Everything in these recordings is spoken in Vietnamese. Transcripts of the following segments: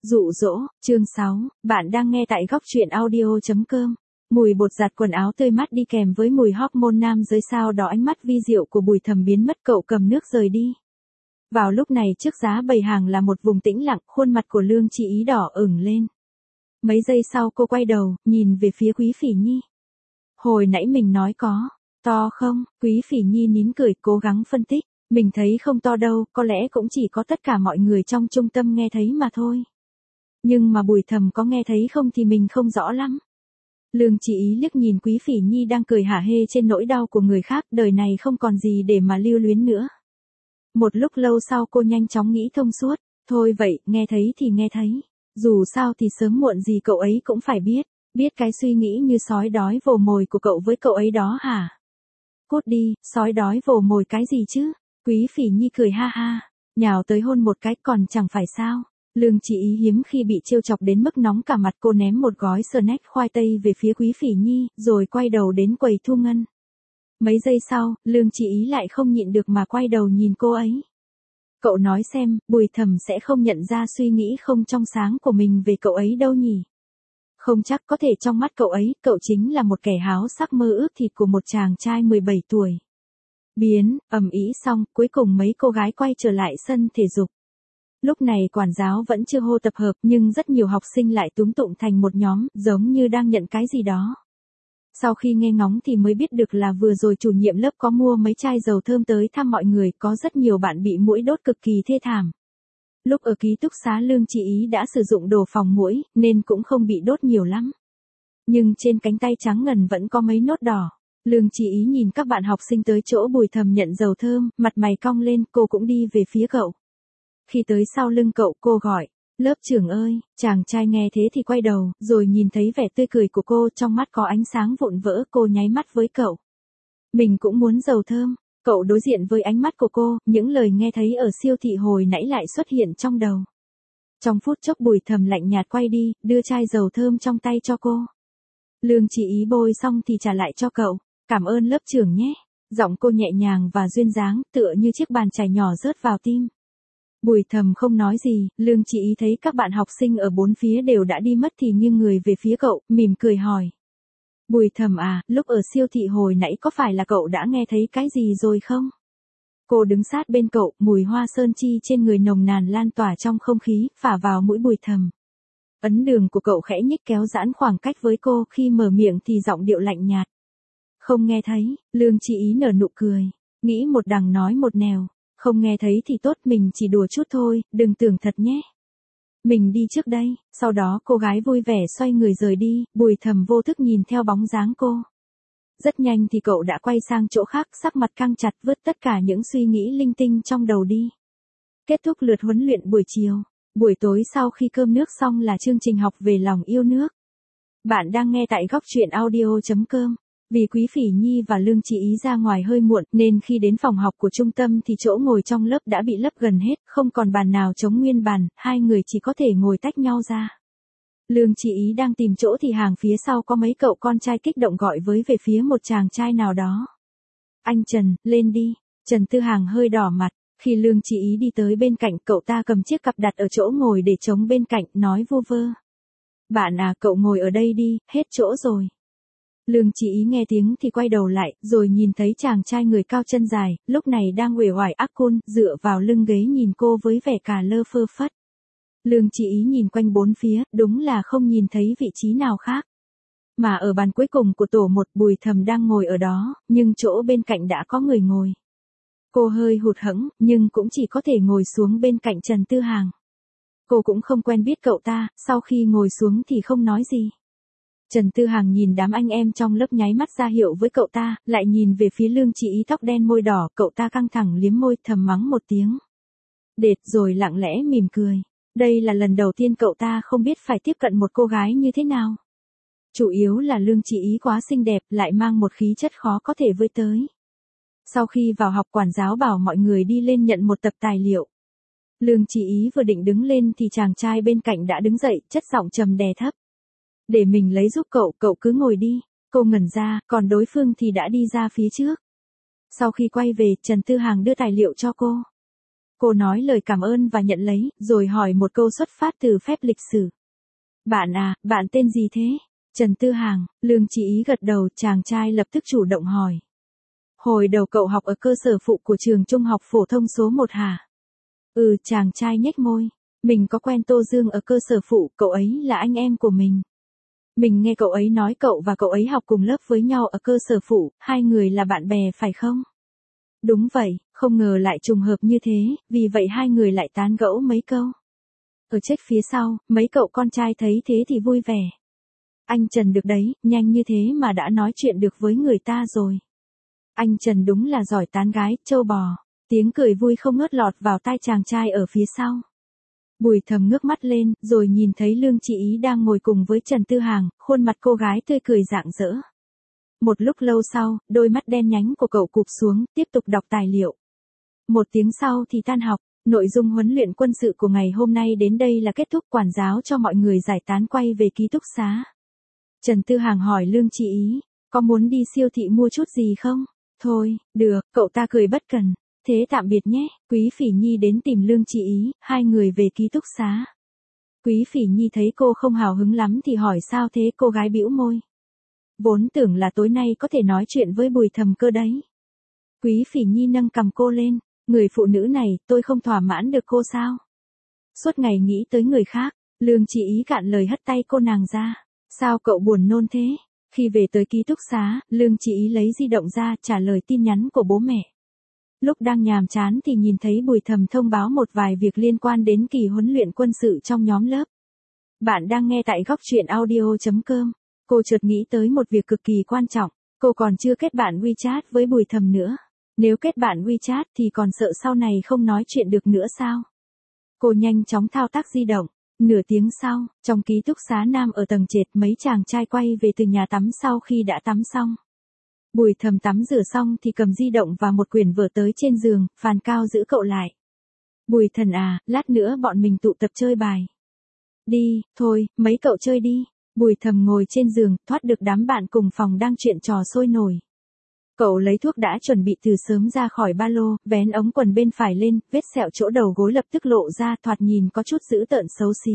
Dụ dỗ, chương 6, bạn đang nghe tại góc truyện audio.com. Mùi bột giặt quần áo tươi mát đi kèm với mùi hormone nam giới sao đó ánh mắt vi diệu của Bùi Thầm biến mất, cậu cầm nước rời đi. Vào lúc này trước giá bày hàng là một vùng tĩnh lặng, khuôn mặt của Lương Chị Ý đỏ ửng lên. Mấy giây sau cô quay đầu, nhìn về phía Quý Phỉ Nhi. Hồi nãy mình nói có to không? Quý Phỉ Nhi nín cười cố gắng phân tích. Mình thấy không to đâu, có lẽ cũng chỉ có tất cả mọi người trong trung tâm nghe thấy mà thôi. Nhưng mà Bùi Thầm có nghe thấy không thì mình không rõ lắm. Lương Chị Ý liếc nhìn Quý Phỉ Nhi đang cười hả hê trên nỗi đau của người khác, đời này không còn gì để mà lưu luyến nữa. Một lúc lâu sau cô nhanh chóng nghĩ thông suốt, thôi vậy, nghe thấy thì nghe thấy. Dù sao thì sớm muộn gì cậu ấy cũng phải biết cái suy nghĩ như sói đói vồ mồi của cậu với cậu ấy đó hả? Cút đi, sói đói vồ mồi cái gì chứ? Quý Phỉ Nhi cười ha ha, nhào tới hôn một cái còn chẳng phải sao. Lương Chị Ý hiếm khi bị trêu chọc đến mức nóng cả mặt, cô ném một gói snack khoai tây về phía Quý Phỉ Nhi, rồi quay đầu đến quầy thu ngân. Mấy giây sau, Lương Chị Ý lại không nhịn được mà quay đầu nhìn cô ấy. Cậu nói xem, Bùi Thầm sẽ không nhận ra suy nghĩ không trong sáng của mình về cậu ấy đâu nhỉ? Không chắc, có thể trong mắt cậu ấy, cậu chính là một kẻ háo sắc mơ ước thịt của một chàng trai 17 tuổi. Ầm ĩ xong, cuối cùng mấy cô gái quay trở lại sân thể dục. Lúc này quản giáo vẫn chưa hô tập hợp, nhưng rất nhiều học sinh lại túm tụm thành một nhóm, giống như đang nhận cái gì đó. Sau khi nghe ngóng thì mới biết được là vừa rồi chủ nhiệm lớp có mua mấy chai dầu thơm tới thăm mọi người, có rất nhiều bạn bị muỗi đốt cực kỳ thê thảm. Lúc ở ký túc xá Lương Chị Ý đã sử dụng đồ phòng muỗi, nên cũng không bị đốt nhiều lắm. Nhưng trên cánh tay trắng ngần vẫn có mấy nốt đỏ. Lương Chị Ý nhìn các bạn học sinh tới chỗ Bùi Thầm nhận dầu thơm, mặt mày cong lên, cô cũng đi về phía cậu. Khi tới sau lưng cậu, cô gọi, lớp trưởng ơi. Chàng trai nghe thế thì quay đầu, rồi nhìn thấy vẻ tươi cười của cô, trong mắt có ánh sáng vụn vỡ, cô nháy mắt với cậu. Mình cũng muốn dầu thơm. Cậu đối diện với ánh mắt của cô, những lời nghe thấy ở siêu thị hồi nãy lại xuất hiện trong đầu. Trong phút chốc Bùi Thầm lạnh nhạt quay đi, đưa chai dầu thơm trong tay cho cô. Lương Chị Ý bôi xong thì trả lại cho cậu. Cảm ơn lớp trưởng nhé. Giọng cô nhẹ nhàng và duyên dáng, tựa như chiếc bàn chải nhỏ rớt vào tim. Bùi Thầm không nói gì, Lương Chị Ý thấy các bạn học sinh ở bốn phía đều đã đi mất thì nghiêng người về phía cậu, mỉm cười hỏi. Bùi Thầm à, lúc ở siêu thị hồi nãy có phải là cậu đã nghe thấy cái gì rồi không? Cô đứng sát bên cậu, mùi hoa sơn chi trên người nồng nàn lan tỏa trong không khí, phả vào mũi Bùi Thầm. Ấn đường của cậu khẽ nhích kéo giãn khoảng cách với cô, khi mở miệng thì giọng điệu lạnh nhạt. Không nghe thấy. Lương Chị Ý nở nụ cười, nghĩ một đằng nói một nẻo. Không nghe thấy thì tốt, mình chỉ đùa chút thôi, đừng tưởng thật nhé. Mình đi trước đây. Sau đó cô gái vui vẻ xoay người rời đi, Bùi Thầm vô thức nhìn theo bóng dáng cô. Rất nhanh thì cậu đã quay sang chỗ khác, sắc mặt căng chặt, vứt tất cả những suy nghĩ linh tinh trong đầu đi. Kết thúc lượt huấn luyện buổi chiều. Buổi tối sau khi cơm nước xong là chương trình học về lòng yêu nước. Bạn đang nghe tại góc truyện audio.com. Vì Quý Phỉ Nhi và Lương Chị Ý ra ngoài hơi muộn, nên khi đến phòng học của trung tâm thì chỗ ngồi trong lớp đã bị lấp gần hết, không còn bàn nào trống nguyên bàn, hai người chỉ có thể ngồi tách nhau ra. Lương Chị Ý đang tìm chỗ thì hàng phía sau có mấy cậu con trai kích động gọi với về phía một chàng trai nào đó. Anh Trần, lên đi. Trần Tư Hàng hơi đỏ mặt. Khi Lương Chị Ý đi tới bên cạnh, cậu ta cầm chiếc cặp đặt ở chỗ ngồi để trống bên cạnh, nói vu vơ. Bạn à, cậu ngồi ở đây đi, hết chỗ rồi. Lương Chị Ý nghe tiếng thì quay đầu lại, rồi nhìn thấy chàng trai người cao chân dài, lúc này đang uể oải ác côn, dựa vào lưng ghế nhìn cô với vẻ cà lơ phơ phất. Lương Chị Ý nhìn quanh bốn phía, đúng là không nhìn thấy vị trí nào khác. Mà ở bàn cuối cùng của tổ 1, Bùi Thầm đang ngồi ở đó, nhưng chỗ bên cạnh đã có người ngồi. Cô hơi hụt hẫng, nhưng cũng chỉ có thể ngồi xuống bên cạnh Trần Tư Hàng. Cô cũng không quen biết cậu ta, sau khi ngồi xuống thì không nói gì. Trần Tư Hàng nhìn đám anh em trong lớp nháy mắt ra hiệu với cậu ta, lại nhìn về phía Lương Chị Ý tóc đen môi đỏ, cậu ta căng thẳng liếm môi, thầm mắng một tiếng. Đệt, rồi lặng lẽ mỉm cười. Đây là lần đầu tiên cậu ta không biết phải tiếp cận một cô gái như thế nào. Chủ yếu là Lương Chị Ý quá xinh đẹp, lại mang một khí chất khó có thể với tới. Sau khi vào học, quản giáo bảo mọi người đi lên nhận một tập tài liệu. Lương Chị Ý vừa định đứng lên thì chàng trai bên cạnh đã đứng dậy, chất giọng trầm đè thấp. Để mình lấy giúp cậu, cậu cứ ngồi đi. Cô ngẩn ra, còn đối phương thì đã đi ra phía trước. Sau khi quay về, Trần Tư Hàng đưa tài liệu cho cô. Cô nói lời cảm ơn và nhận lấy, rồi hỏi một câu xuất phát từ phép lịch sử. Bạn à, bạn tên gì thế? Trần Tư Hàng. Lương Chí Ý gật đầu, chàng trai lập tức chủ động hỏi. Hồi đầu cậu học ở cơ sở phụ của trường trung học phổ thông số 1 hả? Chàng trai nhếch môi. Mình có quen Tô Dương ở cơ sở phụ, cậu ấy là anh em của mình. Mình nghe cậu ấy nói cậu và cậu ấy học cùng lớp với nhau ở cơ sở phụ, hai người là bạn bè phải không? Đúng vậy, không ngờ lại trùng hợp như thế, vì vậy hai người lại tán gẫu mấy câu. Ở chết phía sau, mấy cậu con trai thấy thế thì vui vẻ. Anh Trần được đấy, nhanh như thế mà đã nói chuyện được với người ta rồi. Anh Trần đúng là giỏi tán gái, trâu bò. Tiếng cười vui không ngớt lọt vào tai chàng trai ở phía sau. Bùi Thầm ngước mắt lên, rồi nhìn thấy Lương Chí Ý đang ngồi cùng với Trần Tư Hàng, khuôn mặt cô gái tươi cười rạng rỡ. Một lúc lâu sau, đôi mắt đen nhánh của cậu cụp xuống, tiếp tục đọc tài liệu. Một tiếng sau thì tan học, nội dung huấn luyện quân sự của ngày hôm nay đến đây là kết thúc, quản giáo cho mọi người giải tán quay về ký túc xá. Trần Tư Hàng hỏi Lương Chí Ý, có muốn đi siêu thị mua chút gì không? Thôi, được, cậu ta cười bất cần. Thế tạm biệt nhé. Quý Phỉ Nhi đến tìm Lương Chí Ý, hai người về ký túc xá. Quý Phỉ Nhi thấy cô không hào hứng lắm thì hỏi sao thế, cô gái bĩu môi. Vốn tưởng là tối nay có thể nói chuyện với Bùi Thầm cơ đấy. Quý Phỉ Nhi nâng cằm cô lên, người phụ nữ này, tôi không thỏa mãn được cô sao? Suốt ngày nghĩ tới người khác, Lương Chí Ý cạn lời hất tay cô nàng ra. Sao cậu buồn nôn thế? Khi về tới ký túc xá, Lương Chí Ý lấy di động ra trả lời tin nhắn của bố mẹ. Lúc đang nhàm chán thì nhìn thấy Bùi Thầm thông báo một vài việc liên quan đến kỳ huấn luyện quân sự trong nhóm lớp. Bạn đang nghe tại góc truyện audio.com. Cô chợt nghĩ tới một việc cực kỳ quan trọng, cô còn chưa kết bạn WeChat với Bùi Thầm nữa. Nếu kết bạn WeChat thì còn sợ sau này không nói chuyện được nữa sao? Cô nhanh chóng thao tác di động. Nửa tiếng sau, trong ký túc xá nam ở tầng trệt, mấy chàng trai quay về từ nhà tắm sau khi đã tắm xong. Bùi Thầm tắm rửa xong thì cầm di động và một quyển vở tới trên giường, phàn cao giữ cậu lại. Bùi Thần à, lát nữa bọn mình tụ tập chơi bài. Đi, thôi, mấy cậu chơi đi. Bùi Thầm ngồi trên giường, thoát được đám bạn cùng phòng đang chuyện trò sôi nổi. Cậu lấy thuốc đã chuẩn bị từ sớm ra khỏi ba lô, vén ống quần bên phải lên, vết sẹo chỗ đầu gối lập tức lộ ra, thoạt nhìn có chút dữ tợn xấu xí.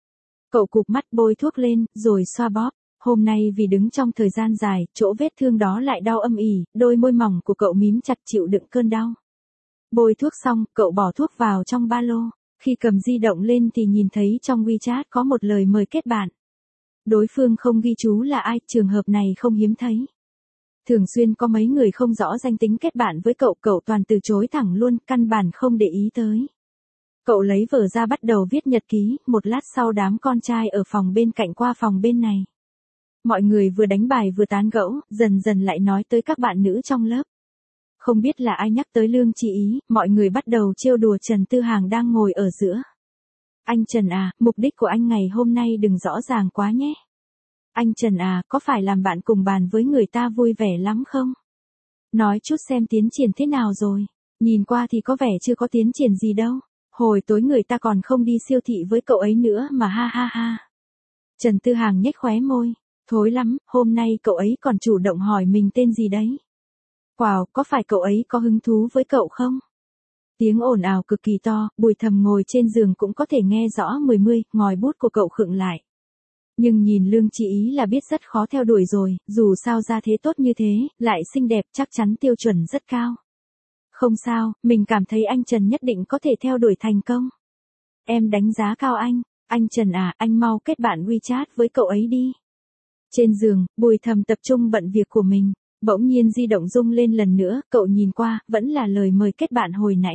Cậu cụp mắt bôi thuốc lên, rồi xoa bóp. Hôm nay vì đứng trong thời gian dài, chỗ vết thương đó lại đau âm ỉ, đôi môi mỏng của cậu mím chặt chịu đựng cơn đau. Bôi thuốc xong, cậu bỏ thuốc vào trong ba lô. Khi cầm di động lên thì nhìn thấy trong WeChat có một lời mời kết bạn. Đối phương không ghi chú là ai, trường hợp này không hiếm thấy. Thường xuyên có mấy người không rõ danh tính kết bạn với cậu, cậu toàn từ chối thẳng luôn, căn bản không để ý tới. Cậu lấy vở ra bắt đầu viết nhật ký, một lát sau đám con trai ở phòng bên cạnh qua phòng bên này. Mọi người vừa đánh bài vừa tán gẫu, dần dần lại nói tới các bạn nữ trong lớp. Không biết là ai nhắc tới Lương Chí Ý, mọi người bắt đầu trêu đùa Trần Tư Hàng đang ngồi ở giữa. Anh Trần à, mục đích của anh ngày hôm nay đừng rõ ràng quá nhé. Anh Trần à, có phải làm bạn cùng bàn với người ta vui vẻ lắm không? Nói chút xem tiến triển thế nào rồi. Nhìn qua thì có vẻ chưa có tiến triển gì đâu. Hồi tối người ta còn không đi siêu thị với cậu ấy nữa mà ha ha ha. Trần Tư Hàng nhếch khóe môi. Thối lắm, hôm nay cậu ấy còn chủ động hỏi mình tên gì đấy. Wow, có phải cậu ấy có hứng thú với cậu không? Tiếng ồn ào cực kỳ to, Bùi Thầm ngồi trên giường cũng có thể nghe rõ mười, ngòi bút của cậu khựng lại. Nhưng nhìn Lương Chí Ý là biết rất khó theo đuổi rồi, dù sao ra thế tốt như thế, lại xinh đẹp, chắc chắn tiêu chuẩn rất cao. Không sao, mình cảm thấy anh Trần nhất định có thể theo đuổi thành công. Em đánh giá cao anh Trần à, anh mau kết bạn WeChat với cậu ấy đi. Trên giường, Bùi Thầm tập trung bận việc của mình, bỗng nhiên di động rung lên lần nữa, cậu nhìn qua, vẫn là lời mời kết bạn hồi nãy.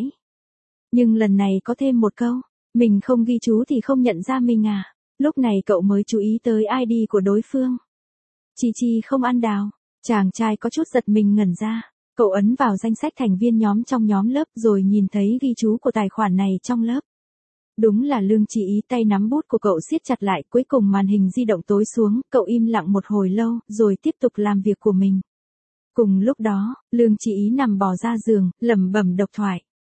Nhưng lần này có thêm một câu, mình không ghi chú thì không nhận ra mình à. Lúc này cậu mới chú ý tới ID của đối phương. Chi Chi không ăn đào. Chàng trai có chút giật mình ngẩn ra. Cậu ấn vào danh sách thành viên nhóm trong nhóm lớp rồi nhìn thấy ghi chú của tài khoản này trong lớp. Đúng là Lương Chí Ý, tay nắm bút của cậu siết chặt lại, cuối cùng màn hình di động tối xuống, cậu im lặng một hồi lâu, rồi tiếp tục làm việc của mình. Cùng lúc đó, Lương Chí Ý nằm bò ra giường, lẩm bẩm độc thoại.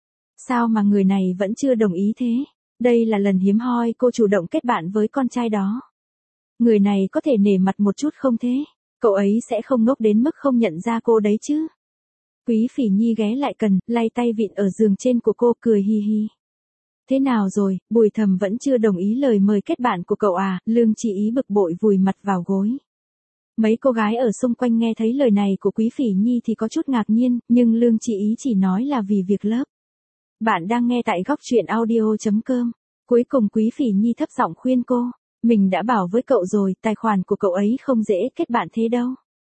Sao mà người này vẫn chưa đồng ý thế? Đây là lần hiếm hoi cô chủ động kết bạn với con trai đó. Người này có thể nể mặt một chút không thế? Cậu ấy sẽ không ngốc đến mức không nhận ra cô đấy chứ? Quý Phỉ Nhi ghé lại gần, lay tay vịn ở giường trên của cô, cười hi hi. Thế nào rồi, Bùi Thầm vẫn chưa đồng ý lời mời kết bạn của cậu à? Lương Chỉ Ý bực bội vùi mặt vào gối. Mấy cô gái ở xung quanh nghe thấy lời này của Quý Phỉ Nhi thì có chút ngạc nhiên, nhưng Lương Chỉ Ý chỉ nói là vì việc lớp. Bạn đang nghe tại góc truyện audio.com. Cuối cùng Quý Phỉ Nhi thấp giọng khuyên cô. Mình đã bảo với cậu rồi, tài khoản của cậu ấy không dễ kết bạn thế đâu.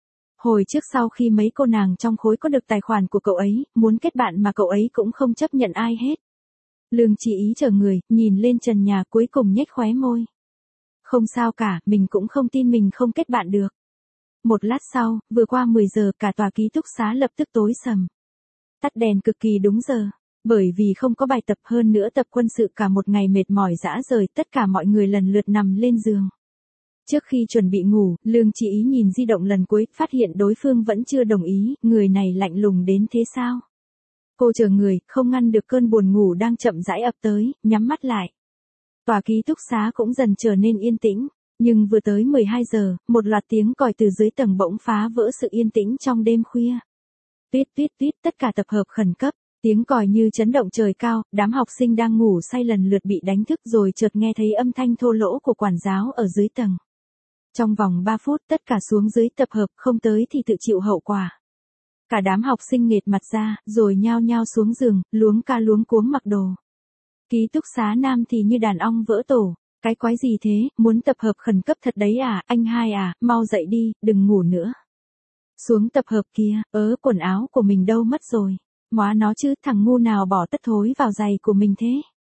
Hồi trước sau khi mấy cô nàng trong khối có được tài khoản của cậu ấy, muốn kết bạn mà cậu ấy cũng không chấp nhận ai hết. Lương Chỉ Ý chờ người, nhìn lên trần nhà, cuối cùng nhếch khóe môi. Không sao cả, mình cũng không tin mình không kết bạn được. Một lát sau, vừa qua 10 giờ, cả tòa ký túc xá lập tức tối sầm. Tắt đèn cực kỳ đúng giờ. Bởi vì không có bài tập, hơn nữa tập quân sự cả một ngày mệt mỏi rã rời, tất cả mọi người lần lượt nằm lên giường. Trước khi chuẩn bị ngủ, Lương Chỉ Ý nhìn di động lần cuối, phát hiện đối phương vẫn chưa đồng ý, người này lạnh lùng đến thế sao? Cô chờ người, không ngăn được cơn buồn ngủ đang chậm rãi ập tới, nhắm mắt lại. Tòa ký túc xá cũng dần trở nên yên tĩnh, nhưng vừa tới 12 giờ, một loạt tiếng còi từ dưới tầng bỗng phá vỡ sự yên tĩnh trong đêm khuya. Tuyết tuyết tuyết, tất cả tập hợp khẩn cấp. Tiếng còi như chấn động trời cao, đám học sinh đang ngủ say lần lượt bị đánh thức rồi chợt nghe thấy âm thanh thô lỗ của quản giáo ở dưới tầng. Trong vòng 3 phút tất cả xuống dưới tập hợp, không tới thì tự chịu hậu quả. Cả đám học sinh nghệt mặt ra, rồi nhao nhao xuống giường, luống ca luống cuống mặc đồ. Ký túc xá nam thì như đàn ong vỡ tổ. Cái quái gì thế, muốn tập hợp khẩn cấp thật đấy à, anh hai à, mau dậy đi, đừng ngủ nữa. Xuống tập hợp kia, quần áo của mình đâu mất rồi. Móa nó chứ, thằng ngu nào bỏ tất thối vào giày của mình thế.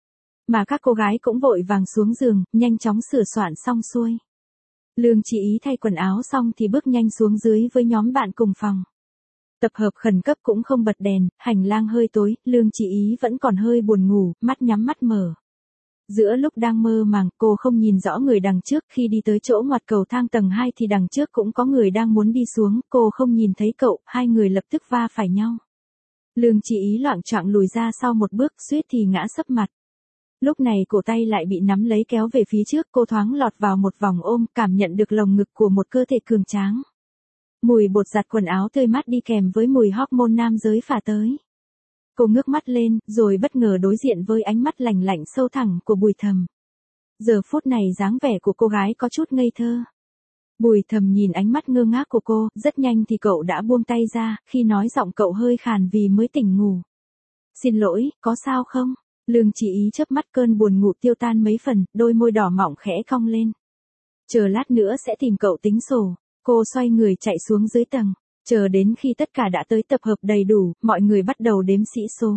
Mà các cô gái cũng vội vàng xuống giường, nhanh chóng sửa soạn xong xuôi. Lương Chỉ Ý thay quần áo xong thì bước nhanh xuống dưới với nhóm bạn cùng phòng. Tập hợp khẩn cấp cũng không bật đèn, hành lang hơi tối, Lương Chỉ Ý vẫn còn hơi buồn ngủ, mắt nhắm mắt mở. Giữa lúc đang mơ màng, cô không nhìn rõ người đằng trước, khi đi tới chỗ ngoặt cầu thang tầng 2 thì đằng trước cũng có người đang muốn đi xuống, cô không nhìn thấy cậu, hai người lập tức va phải nhau. Lương Chỉ Ý loạng choạng lùi ra sau một bước, suýt thì ngã sấp mặt. Lúc này cổ tay lại bị nắm lấy kéo về phía trước, cô thoáng lọt vào một vòng ôm, cảm nhận được lồng ngực của một cơ thể cường tráng. Mùi bột giặt quần áo tươi mát đi kèm với mùi hormone nam giới phả tới. Cô ngước mắt lên, rồi bất ngờ đối diện với ánh mắt lạnh lạnh sâu thẳm của Bùi Thầm. Giờ phút này dáng vẻ của cô gái có chút ngây thơ. Bùi Thầm nhìn ánh mắt ngơ ngác của cô, rất nhanh thì cậu đã buông tay ra, khi nói giọng cậu hơi khàn vì mới tỉnh ngủ. Xin lỗi, có sao không? Lương Chỉ Ý chớp mắt, cơn buồn ngủ tiêu tan mấy phần, đôi môi đỏ mọng khẽ cong lên. Chờ lát nữa sẽ tìm cậu tính sổ. Cô xoay người chạy xuống dưới tầng. Chờ đến khi tất cả đã tới tập hợp đầy đủ, mọi người bắt đầu đếm sĩ số.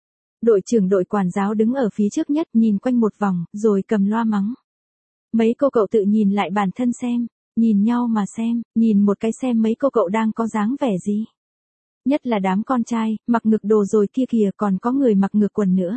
Đội trưởng đội quản giáo đứng ở phía trước nhất, nhìn quanh một vòng, rồi cầm loa mắng. Mấy cô cậu tự nhìn lại bản thân xem, nhìn nhau mà xem, nhìn một cái xem mấy cô cậu đang có dáng vẻ gì. Nhất là đám con trai, mặc ngực đồ rồi kia kìa, còn có người mặc ngược quần nữa.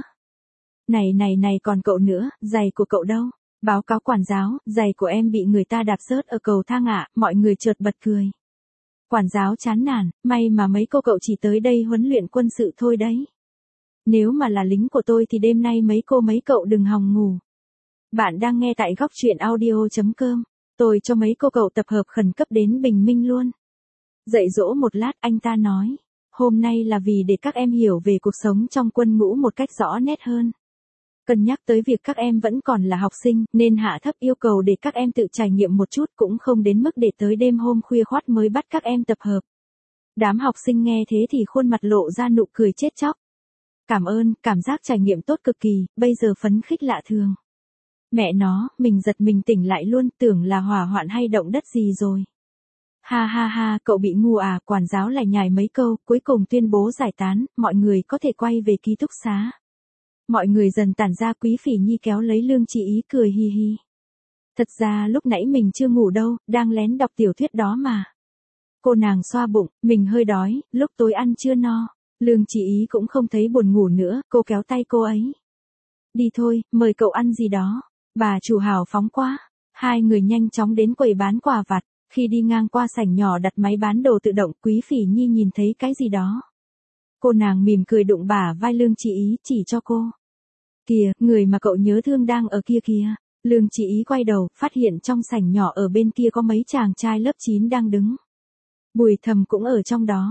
Này còn cậu nữa, giày của cậu đâu? Báo cáo quản giáo, giày của em bị người ta đạp rớt ở cầu thang ạ, mọi người chợt bật cười. Quản giáo chán nản, may mà mấy cô cậu chỉ tới đây huấn luyện quân sự thôi đấy. Nếu mà là lính của tôi thì đêm nay mấy cậu đừng hòng ngủ. Bạn đang nghe tại góc truyện audio.com. Tôi cho mấy cô cậu tập hợp khẩn cấp đến bình minh luôn. Dạy dỗ một lát, anh ta nói. Hôm nay là vì để các em hiểu về cuộc sống trong quân ngũ một cách rõ nét hơn. Cân nhắc tới việc các em vẫn còn là học sinh, nên hạ thấp yêu cầu để các em tự trải nghiệm một chút, cũng không đến mức để tới đêm hôm khuya khoắt mới bắt các em tập hợp. Đám học sinh nghe thế thì khuôn mặt lộ ra nụ cười chết chóc. Cảm ơn, cảm giác trải nghiệm tốt cực kỳ, bây giờ phấn khích lạ thường. Mẹ nó, mình giật mình tỉnh lại luôn, tưởng là hỏa hoạn hay động đất gì rồi. Ha ha ha, cậu bị ngu à, quản giáo lại nhài mấy câu, cuối cùng tuyên bố giải tán, mọi người có thể quay về ký túc xá. Mọi người dần tản ra, Quý Phỉ Nhi kéo lấy Lương Chỉ Ý cười hi hi. Thật ra lúc nãy mình chưa ngủ đâu, đang lén đọc tiểu thuyết đó mà. Cô nàng xoa bụng, mình hơi đói, lúc tối ăn chưa no. Lương Chỉ Ý cũng không thấy buồn ngủ nữa, cô kéo tay cô ấy. Đi thôi, mời cậu ăn gì đó. Bà chủ hào phóng quá. Hai người nhanh chóng đến quầy bán quà vặt. Khi đi ngang qua sảnh nhỏ đặt máy bán đồ tự động, Quý Phỉ Nhi nhìn thấy cái gì đó. Cô nàng mỉm cười đụng bả vai Lương Chỉ Ý, chỉ cho cô. Kìa, người mà cậu nhớ thương đang ở kia kìa. Lương Chỉ Ý quay đầu, phát hiện trong sảnh nhỏ ở bên kia có mấy chàng trai lớp 9 đang đứng. Bùi Thầm cũng ở trong đó.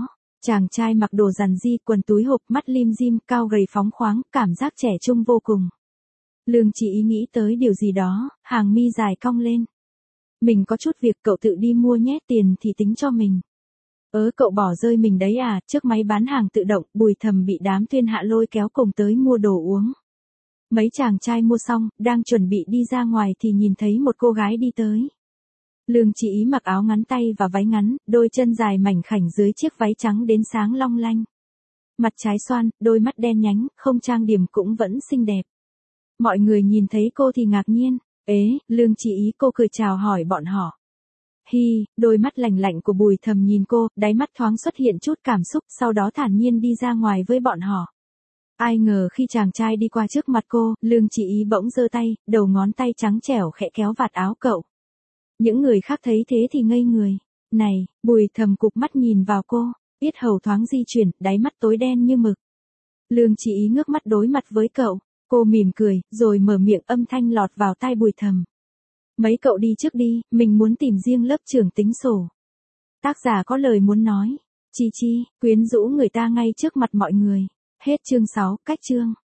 Chàng trai mặc đồ rằn ri, quần túi hộp, mắt lim dim, cao gầy phóng khoáng, cảm giác trẻ trung vô cùng. Lương Chỉ Ý nghĩ tới điều gì đó, hàng mi dài cong lên. Mình có chút việc, cậu tự đi mua nhé, tiền thì tính cho mình. Cậu bỏ rơi mình đấy à? Trước máy bán hàng tự động, Bùi Thầm bị đám Tuyên Hạ lôi kéo cùng tới mua đồ uống. Mấy chàng trai mua xong, đang chuẩn bị đi ra ngoài thì nhìn thấy một cô gái đi tới. Lương Chỉ Ý mặc áo ngắn tay và váy ngắn, đôi chân dài mảnh khảnh dưới chiếc váy trắng đến sáng long lanh. Mặt trái xoan, đôi mắt đen nhánh, không trang điểm cũng vẫn xinh đẹp. Mọi người nhìn thấy cô thì ngạc nhiên. Lương Chỉ Ý, cô cười chào hỏi bọn họ. Hi, đôi mắt lạnh lạnh của Bùi Thầm nhìn cô, đáy mắt thoáng xuất hiện chút cảm xúc, sau đó thản nhiên đi ra ngoài với bọn họ. Ai ngờ khi chàng trai đi qua trước mặt cô, Lương Chỉ Ý bỗng giơ tay, đầu ngón tay trắng trẻo khẽ kéo vạt áo cậu. Những người khác thấy thế thì ngây người. Này, Bùi Thầm cụp mắt nhìn vào cô, yết hầu thoáng di chuyển, đáy mắt tối đen như mực. Lương Chỉ Ý ngước mắt đối mặt với cậu, cô mỉm cười, rồi mở miệng, âm thanh lọt vào tai Bùi Thầm. Mấy cậu đi trước đi, mình muốn tìm riêng lớp trưởng tính sổ. Tác giả có lời muốn nói. Chi chi, quyến rũ người ta ngay trước mặt mọi người. Hết chương 6, cách chương.